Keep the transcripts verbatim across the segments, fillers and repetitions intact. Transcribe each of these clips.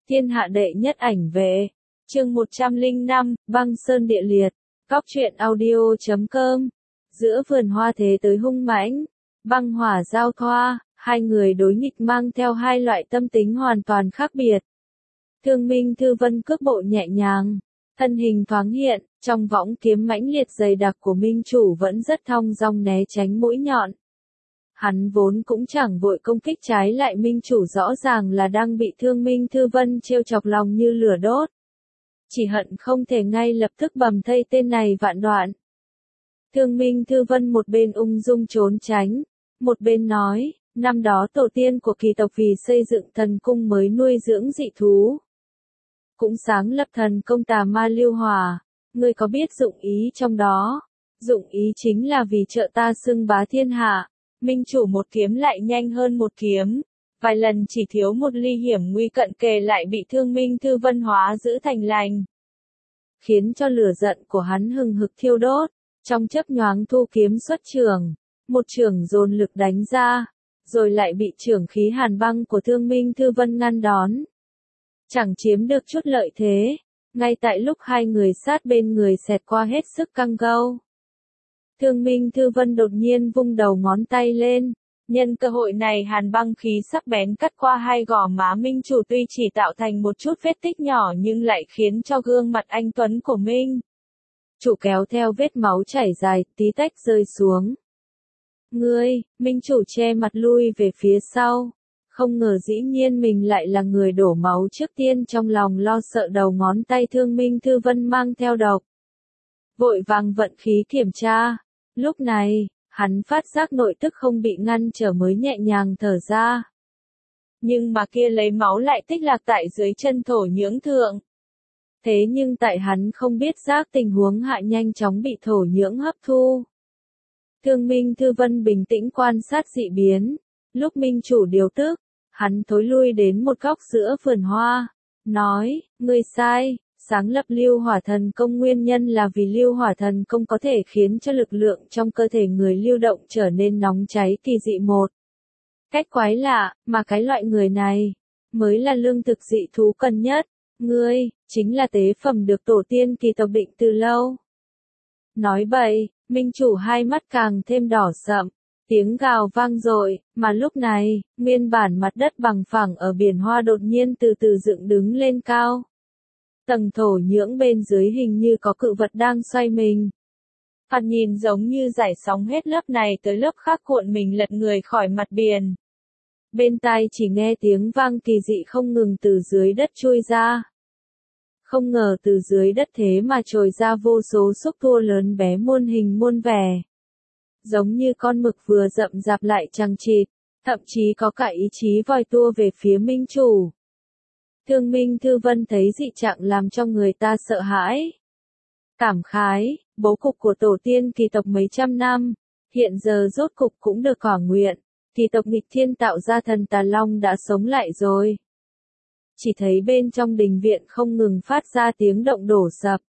Thiên hạ đệ nhất ảnh vệ. Chương một trăm lẻ năm, băng sơn địa liệt. Góc truyện audio chấm com. Giữa vườn hoa thế tới hung mãnh, băng hỏa giao thoa, hai người đối nghịch mang theo hai loại tâm tính hoàn toàn khác biệt. Thương Minh Thư Vân cước bộ nhẹ nhàng, thân hình thoáng hiện, trong võng kiếm mãnh liệt dày đặc của Minh Chủ vẫn rất thong dong né tránh mũi nhọn. Hắn vốn cũng chẳng vội công kích, trái lại Minh Chủ rõ ràng là đang bị Thương Minh Thư Vân trêu chọc lòng như lửa đốt. Chỉ hận không thể ngay lập tức bầm thây tên này vạn đoạn. Thương Minh Thư Vân một bên ung dung trốn tránh, một bên nói, năm đó tổ tiên của kỳ tộc vì xây dựng thần cung mới nuôi dưỡng dị thú. Cũng sáng lập thần công tà ma lưu hỏa, ngươi có biết dụng ý trong đó? Dụng ý chính là vì trợ ta xưng bá thiên hạ. Minh Chủ một kiếm lại nhanh hơn một kiếm, vài lần chỉ thiếu một ly hiểm nguy cận kề lại bị Thương Minh Thư Vân hóa giữ thành lành. Khiến cho lửa giận của hắn hừng hực thiêu đốt, trong chớp nhoáng thu kiếm xuất trường, một trường dồn lực đánh ra, rồi lại bị chưởng khí hàn băng của Thương Minh Thư Vân ngăn đón. Chẳng chiếm được chút lợi thế, ngay tại lúc hai người sát bên người xẹt qua hết sức căng gâu. Thương Minh Thư Vân đột nhiên vung đầu ngón tay lên, nhân cơ hội này hàn băng khí sắc bén cắt qua hai gò má Minh Chủ, tuy chỉ tạo thành một chút vết tích nhỏ nhưng lại khiến cho gương mặt anh tuấn của Minh Chủ kéo theo vết máu chảy dài, tí tách rơi xuống. Ngươi, Minh Chủ che mặt lui về phía sau, không ngờ dĩ nhiên mình lại là người đổ máu trước tiên, trong lòng lo sợ đầu ngón tay Thương Minh Thư Vân mang theo độc. Vội vàng vận khí kiểm tra. Lúc này, hắn phát giác nội tức không bị ngăn trở mới nhẹ nhàng thở ra. Nhưng mà kia lấy máu lại tích lạc tại dưới chân thổ nhưỡng thượng. Thế nhưng tại hắn không biết giác tình huống hạ nhanh chóng bị thổ nhưỡng hấp thu. Thương Minh Thư Vân bình tĩnh quan sát dị biến. Lúc Minh Chủ điều tức, hắn thối lui đến một góc giữa vườn hoa, nói, ngươi sai. Sáng lập lưu hỏa thần công nguyên nhân là vì lưu hỏa thần công có thể khiến cho lực lượng trong cơ thể người lưu động trở nên nóng cháy kỳ dị một cách quái lạ, mà cái loại người này mới là lương thực dị thú cần nhất. Ngươi chính là tế phẩm được tổ tiên kỳ tộc định từ lâu. Nói bậy, Minh Chủ hai mắt càng thêm đỏ sậm, tiếng gào vang dội, mà lúc này, nguyên bản mặt đất bằng phẳng ở biển hoa đột nhiên từ từ dựng đứng lên cao. Tầng thổ nhưỡng bên dưới hình như có cự vật đang xoay mình. Thoạt nhìn giống như giải sóng hết lớp này tới lớp khác cuộn mình lật người khỏi mặt biển. Bên tai chỉ nghe tiếng vang kỳ dị không ngừng từ dưới đất trôi ra. Không ngờ từ dưới đất thế mà trồi ra vô số xúc tua lớn bé muôn hình muôn vẻ. Giống như con mực vừa rậm rạp lại chằng chịt, thậm chí có cả ý chí vòi tua về phía Minh Chủ. Thương Minh Thư Vân thấy dị trạng làm cho người ta sợ hãi. Cảm khái, bố cục của tổ tiên kỳ tộc mấy trăm năm, hiện giờ rốt cục cũng được quả nguyện, kỳ tộc nghịch thiên tạo ra thần Tà Long đã sống lại rồi. Chỉ thấy bên trong đình viện không ngừng phát ra tiếng động đổ sập.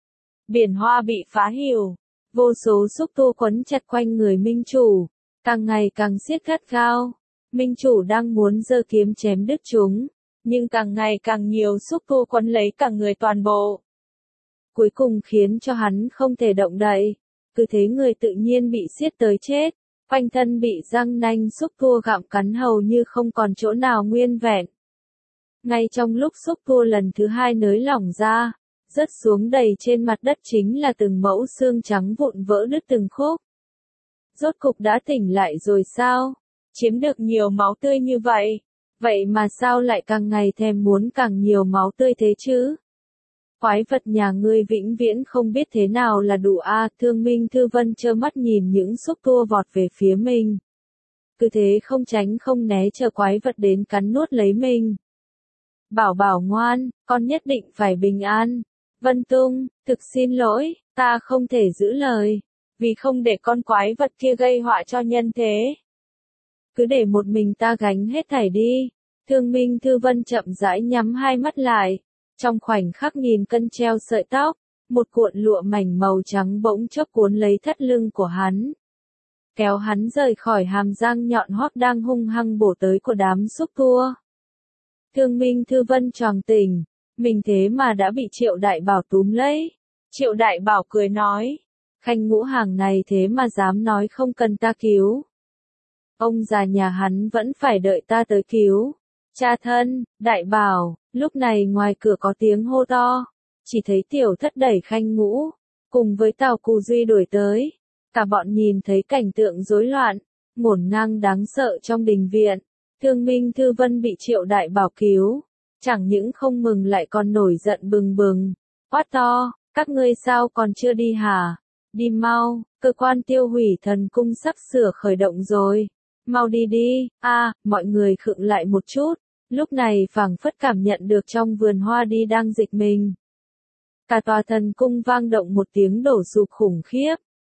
Biển hoa bị phá hiểu, vô số xúc tua quấn chặt quanh người Minh Chủ, càng ngày càng siết gắt gao. Minh Chủ đang muốn giơ kiếm chém đứt chúng, nhưng càng ngày càng nhiều xúc tua quấn lấy cả người toàn bộ. Cuối cùng khiến cho hắn không thể động đậy, cứ thế người tự nhiên bị siết tới chết, quanh thân bị răng nanh xúc tua gặm cắn hầu như không còn chỗ nào nguyên vẹn. Ngay trong lúc xúc tua lần thứ hai nới lỏng ra, rớt xuống đầy trên mặt đất chính là từng mẫu xương trắng vụn vỡ đứt từng khúc. Rốt cục đã tỉnh lại rồi sao? Chiếm được nhiều máu tươi như vậy. Vậy mà sao lại càng ngày thèm muốn càng nhiều máu tươi thế chứ? Quái vật nhà ngươi vĩnh viễn không biết thế nào là đủ a. À, Thương Minh Thư Vân trơ mắt nhìn những xúc tua vọt về phía mình. Cứ thế không tránh không né chờ quái vật đến cắn nuốt lấy mình. Bảo bảo ngoan, con nhất định phải bình an. Vân Tung, thực xin lỗi, ta không thể giữ lời, vì không để con quái vật kia gây họa cho nhân thế. Cứ để một mình ta gánh hết thảy đi. Thương Minh Thư Vân chậm rãi nhắm hai mắt lại. Trong khoảnh khắc nghìn cân treo sợi tóc, một cuộn lụa mảnh màu trắng bỗng chốc cuốn lấy thắt lưng của hắn. Kéo hắn rời khỏi hàm răng nhọn hoắt đang hung hăng bổ tới của đám xúc tua. Thương Minh Thư Vân choàng tỉnh, mình thế mà đã bị Triệu Đại Bảo túm lấy. Triệu Đại Bảo cười nói, Khanh Ngũ hàng này thế mà dám nói không cần ta cứu. Ông già nhà hắn vẫn phải đợi ta tới cứu. Cha thân, Đại Bảo, lúc này ngoài cửa có tiếng hô to, chỉ thấy Tiểu Thất đẩy Khanh Ngũ, cùng với Tào Cù Duy đuổi tới. Cả bọn nhìn thấy cảnh tượng rối loạn, ngổn ngang đáng sợ trong đình viện. Thương Minh Thư Vân bị Triệu Đại Bảo cứu, chẳng những không mừng lại còn nổi giận bừng bừng, quát to, các ngươi sao còn chưa đi hả? Đi mau, cơ quan tiêu hủy thần cung sắp sửa khởi động rồi. Mau đi đi, a à, mọi người khựng lại một chút, lúc này phảng phất cảm nhận được trong vườn hoa đi đang dịch mình. Cả tòa thần cung vang động một tiếng đổ sụp khủng khiếp.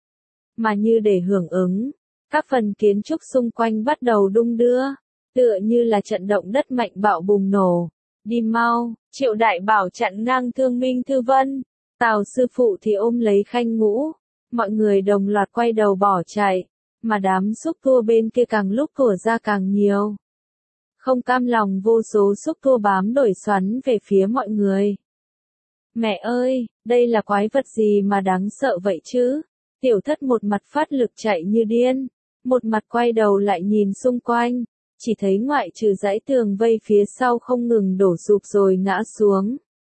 Mà như để hưởng ứng, các phần kiến trúc xung quanh bắt đầu đung đưa, tựa như là trận động đất mạnh bạo bùng nổ. Đi mau, Triệu Đại Bảo chặn ngang Thương Minh Thư Vân, Tào sư phụ thì ôm lấy Khanh Ngũ, mọi người đồng loạt quay đầu bỏ chạy, mà đám xúc tua bên kia càng lúc tủa ra càng nhiều. Không cam lòng vô số xúc tua bám đuổi xoắn về phía mọi người. Mẹ ơi, đây là quái vật gì mà đáng sợ vậy chứ? Tiểu Thất một mặt phát lực chạy như điên, một mặt quay đầu lại nhìn xung quanh, chỉ thấy ngoại trừ dãy tường vây phía sau không ngừng đổ sụp rồi ngã xuống,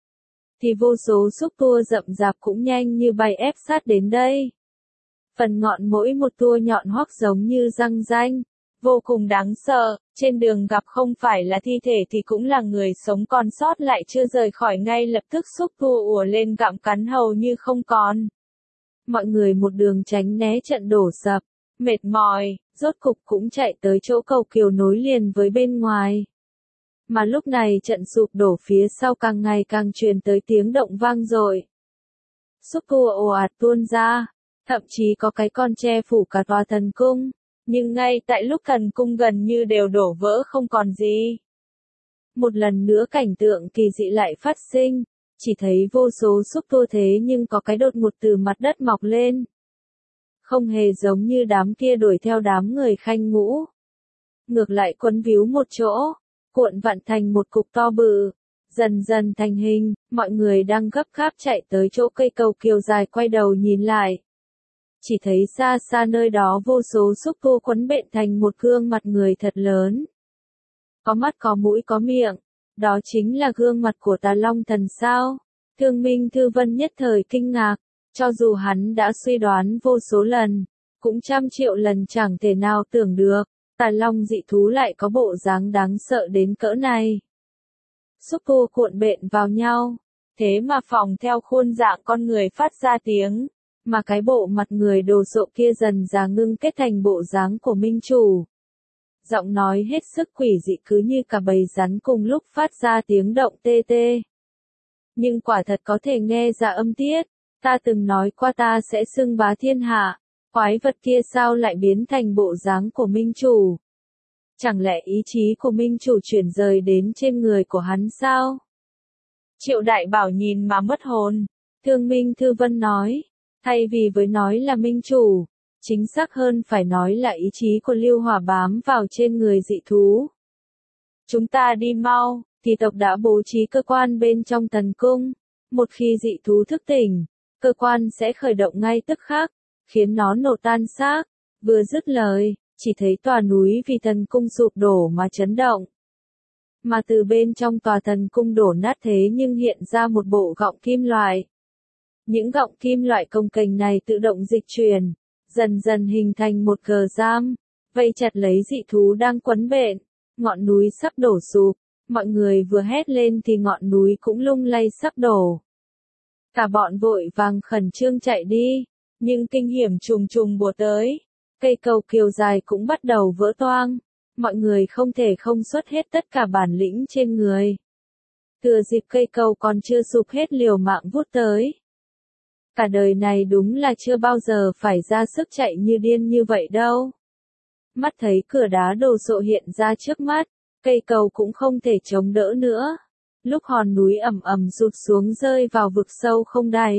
thì vô số xúc tua rậm rạp cũng nhanh như bay ép sát đến đây. Phần ngọn mỗi một tua nhọn hoắt giống như răng ranh, vô cùng đáng sợ, trên đường gặp không phải là thi thể thì cũng là người sống còn sót lại chưa rời khỏi ngay lập tức xúc tua ùa lên gặm cắn hầu như không còn. Mọi người một đường tránh né trận đổ sập, mệt mỏi, rốt cục cũng chạy tới chỗ cầu kiều nối liền với bên ngoài. Mà lúc này trận sụp đổ phía sau càng ngày càng truyền tới tiếng động vang dội. Xúc tua ồ ạt tuôn ra, thậm chí có cái con che phủ cả tòa thần cung, nhưng ngay tại lúc thần cung gần như đều đổ vỡ không còn gì. Một lần nữa cảnh tượng kỳ dị lại phát sinh, chỉ thấy vô số xúc tua thế nhưng có cái đột ngột từ mặt đất mọc lên. Không hề giống như đám kia đuổi theo đám người Khanh Ngũ. Ngược lại quấn víu một chỗ, cuộn vặn thành một cục to bự, dần dần thành hình, mọi người đang gấp gáp chạy tới chỗ cây cầu kiều dài quay đầu nhìn lại. Chỉ thấy xa xa nơi đó vô số xúc tua quấn bện thành một gương mặt người thật lớn. Có mắt có mũi có miệng, đó chính là gương mặt của Tà Long Thần sao? Thương Minh Thư Vân nhất thời kinh ngạc, cho dù hắn đã suy đoán vô số lần, cũng trăm triệu lần chẳng thể nào tưởng được, Tà Long dị thú lại có bộ dáng đáng sợ đến cỡ này. Xúc tua cuộn bện vào nhau, thế mà phỏng theo khuôn dạng con người phát ra tiếng, mà cái bộ mặt người đồ sộ kia dần dà ngưng kết thành bộ dáng của Minh Chủ. Giọng nói hết sức quỷ dị cứ như cả bầy rắn cùng lúc phát ra tiếng động tê tê. Nhưng quả thật có thể nghe ra âm tiết, ta từng nói qua ta sẽ xưng bá thiên hạ, quái vật kia sao lại biến thành bộ dáng của Minh Chủ? Chẳng lẽ ý chí của Minh Chủ chuyển rời đến trên người của hắn sao? Triệu Đại Bảo nhìn mà mất hồn, Thương Minh Thư Vân nói, thay vì với nói là Minh Chủ, chính xác hơn phải nói là ý chí của Lưu Hỏa bám vào trên người dị thú. Chúng ta đi mau, thì tộc đã bố trí cơ quan bên trong thần cung. Một khi dị thú thức tỉnh, cơ quan sẽ khởi động ngay tức khắc, khiến nó nổ tan xác. Vừa dứt lời, chỉ thấy tòa núi vì thần cung sụp đổ mà chấn động. Mà từ bên trong tòa thần cung đổ nát thế nhưng hiện ra một bộ gọng kim loại. Những gọng kim loại cồng kềnh này tự động dịch chuyển, dần dần hình thành một cờ giam, vây chặt lấy dị thú đang quấn bện. Ngọn núi sắp đổ sụp, mọi người vừa hét lên thì ngọn núi cũng lung lay sắp đổ. Cả bọn vội vàng khẩn trương chạy đi, nhưng kinh hiểm trùng trùng bủa tới, cây cầu kiều dài cũng bắt đầu vỡ toang, mọi người không thể không xuất hết tất cả bản lĩnh trên người. Thừa dịp cây cầu còn chưa sụp hết liều mạng vút tới. Cả đời này đúng là chưa bao giờ phải ra sức chạy như điên như vậy đâu. Mắt thấy cửa đá đồ sộ hiện ra trước mắt, cây cầu cũng không thể chống đỡ nữa. Lúc hòn núi ầm ầm rụt xuống rơi vào vực sâu không đáy.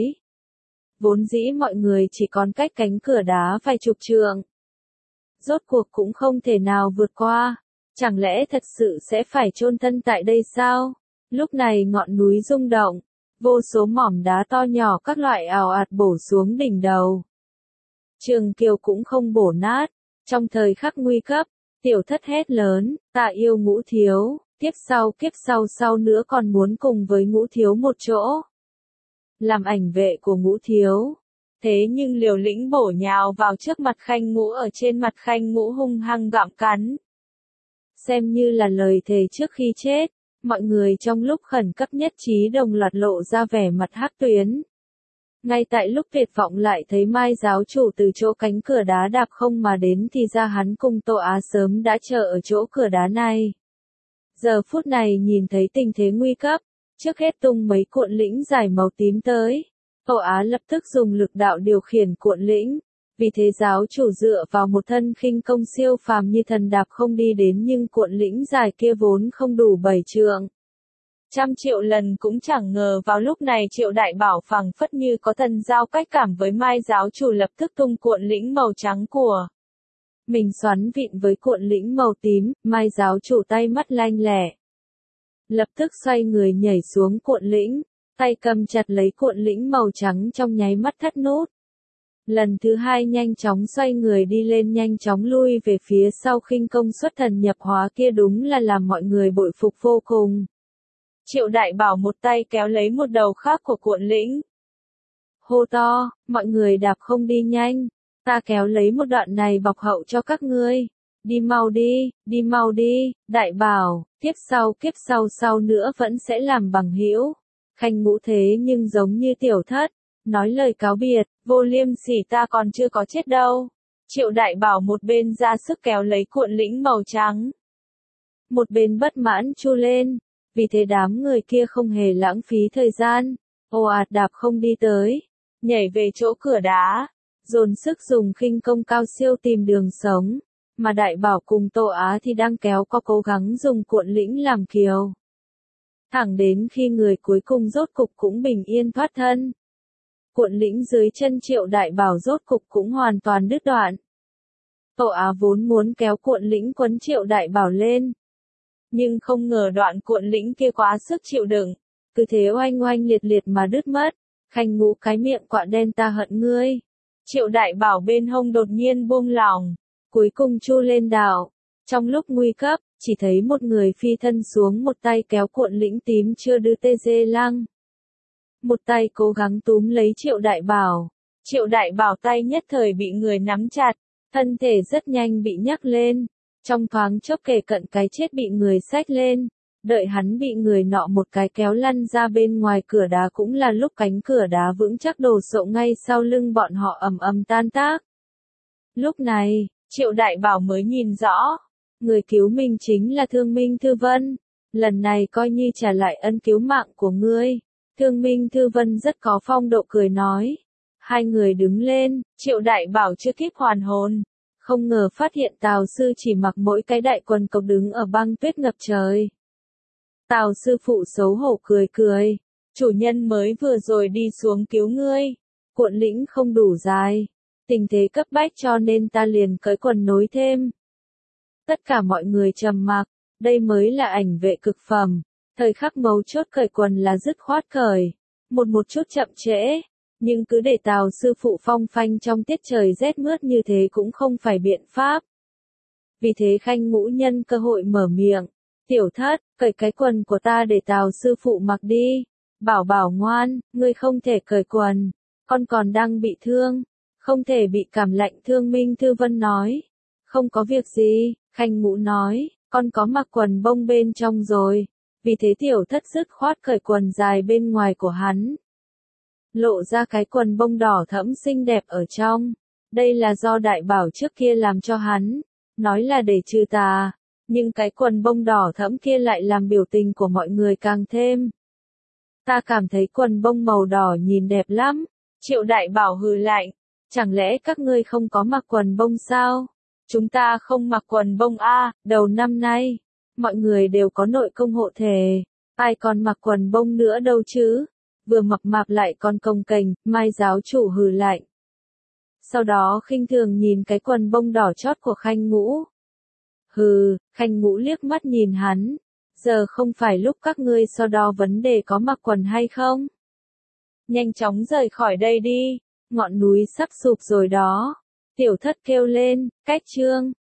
Vốn dĩ mọi người chỉ còn cách cánh cửa đá vài chục trượng. Rốt cuộc cũng không thể nào vượt qua. Chẳng lẽ thật sự sẽ phải chôn thân tại đây sao? Lúc này ngọn núi rung động, vô số mỏm đá to nhỏ các loại ào ạt bổ xuống đỉnh đầu. Trường Kiều cũng không bổ nát, trong thời khắc nguy cấp, tiểu thất hét lớn, ta yêu Ngũ thiếu, kiếp sau kiếp sau sau nữa còn muốn cùng với Ngũ thiếu một chỗ. Làm ảnh vệ của Ngũ thiếu. Thế nhưng liều lĩnh bổ nhào vào trước mặt Khanh Ngũ, ở trên mặt Khanh Ngũ hung hăng gặm cắn. Xem như là lời thề trước khi chết, mọi người trong lúc khẩn cấp nhất trí đồng loạt lộ ra vẻ mặt hắc tuyến. Ngay tại lúc tuyệt vọng lại thấy Mai giáo chủ từ chỗ cánh cửa đá đạp không mà đến thì ra hắn cùng Tô Á sớm đã chờ ở chỗ cửa đá này. Giờ phút này nhìn thấy tình thế nguy cấp, trước hết tung mấy cuộn lĩnh dài màu tím tới. Tô Á lập tức dùng lực đạo điều khiển cuộn lĩnh, vì thế giáo chủ dựa vào một thân khinh công siêu phàm như thần đạp không đi đến, nhưng cuộn lĩnh dài kia vốn không đủ bảy trượng. Trăm triệu lần cũng chẳng ngờ vào lúc này Triệu Đại Bảo phảng phất như có thần giao cách cảm với Mai giáo chủ, lập tức tung cuộn lĩnh màu trắng của mình xoắn vịn với cuộn lĩnh màu tím. Mai giáo chủ tay mắt lanh lẹ, lập tức xoay người nhảy xuống cuộn lĩnh, tay cầm chặt lấy cuộn lĩnh màu trắng, trong nháy mắt thắt nút. Lần thứ hai nhanh chóng xoay người đi lên, nhanh chóng lui về phía sau, khinh công xuất thần nhập hóa kia đúng là làm mọi người bội phục vô cùng. Triệu Đại Bảo một tay kéo lấy một đầu khác của cuộn lĩnh. Hô to, mọi người đạp không đi nhanh, ta kéo lấy một đoạn này bọc hậu cho các ngươi. Đi mau đi, đi mau đi, Đại Bảo, kiếp sau kiếp sau sau nữa vẫn sẽ làm bằng hữu. Khanh Ngũ thế nhưng giống như tiểu thất, nói lời cáo biệt, vô liêm sỉ, ta còn chưa có chết đâu. Triệu Đại Bảo một bên ra sức kéo lấy cuộn lĩnh màu trắng, một bên bất mãn chu lên. Vì thế đám người kia không hề lãng phí thời gian, ồ ạt đạp không đi tới, nhảy về chỗ cửa đá, dồn sức dùng khinh công cao siêu tìm đường sống, mà Đại Bảo cùng Tô Á thì đang kéo co cố gắng dùng cuộn lĩnh làm kiều. Thẳng đến khi người cuối cùng rốt cục cũng bình yên thoát thân. Cuộn lĩnh dưới chân Triệu Đại Bảo rốt cục cũng hoàn toàn đứt đoạn. Tô Á vốn muốn kéo cuộn lĩnh quấn Triệu Đại Bảo lên, nhưng không ngờ đoạn cuộn lĩnh kia quá sức chịu đựng, cứ thế oanh oanh liệt liệt mà đứt mất. Khanh Ngũ cái miệng quạ đen, ta hận ngươi. Triệu Đại Bảo bên hông đột nhiên buông lỏng, cuối cùng chu lên đạo. Trong lúc nguy cấp, chỉ thấy một người phi thân xuống, một tay kéo cuộn lĩnh tím chưa đưa tê dê lăng, một tay cố gắng túm lấy Triệu Đại Bảo. Triệu Đại Bảo tay nhất thời bị người nắm chặt, thân thể rất nhanh bị nhấc lên, trong thoáng chốc kề cận cái chết bị người xách lên. Đợi hắn bị người nọ một cái kéo lăn ra bên ngoài cửa đá cũng là lúc cánh cửa đá vững chắc đổ sộ ngay sau lưng bọn họ ầm ầm tan tác. Lúc này, Triệu Đại Bảo mới nhìn rõ, người cứu mình chính là Thương Minh Thư Vân. Lần này coi như trả lại ân cứu mạng của ngươi. Thương Minh Thư Vân rất có phong độ cười nói. Hai người đứng lên, Triệu Đại Bảo chưa kịp hoàn hồn, không ngờ phát hiện Tào sư chỉ mặc mỗi cái đại quần cộc đứng ở băng tuyết ngập trời. Tào sư phụ xấu hổ cười cười, chủ nhân mới vừa rồi đi xuống cứu ngươi, cuộn lĩnh không đủ dài, tình thế cấp bách cho nên ta liền cởi quần nối thêm. Tất cả mọi người trầm mặc, đây mới là ảnh vệ cực phẩm, thời khắc mấu chốt cởi quần là dứt khoát cởi, một một chút chậm trễ, nhưng cứ để Tào sư phụ phong phanh trong tiết trời rét mướt như thế cũng không phải biện pháp. Vì thế Khanh Ngũ nhân cơ hội mở miệng. Tiểu thất, cởi cái quần của ta để Tào sư phụ mặc đi. Bảo Bảo ngoan, ngươi không thể cởi quần, con còn đang bị thương, không thể bị cảm lạnh. Thương Minh Thư Vân nói. Không có việc gì, Khanh Ngũ nói, con có mặc quần bông bên trong rồi. Vì thế tiểu thất dứt khoát cởi quần dài bên ngoài của hắn, lộ ra cái quần bông đỏ thẫm xinh đẹp ở trong. Đây là do Đại Bảo trước kia làm cho hắn, nói là để trừ tà. Nhưng cái quần bông đỏ thẫm kia lại làm biểu tình của mọi người càng thêm. Ta cảm thấy quần bông màu đỏ nhìn đẹp lắm. Triệu Đại Bảo hừ lạnh. Chẳng lẽ các ngươi không có mặc quần bông sao? Chúng ta không mặc quần bông a, đầu năm nay, mọi người đều có nội công hộ thể. Ai còn mặc quần bông nữa đâu chứ? Vừa mập mạp lại còn cồng kềnh, Mai giáo chủ hừ lạnh. Sau đó khinh thường nhìn cái quần bông đỏ chót của Khanh Ngũ. Hừ, Khanh Ngũ liếc mắt nhìn hắn. Giờ không phải lúc các ngươi so đo vấn đề có mặc quần hay không. Nhanh chóng rời khỏi đây đi, ngọn núi sắp sụp rồi đó. Tiểu thất kêu lên, cách chương.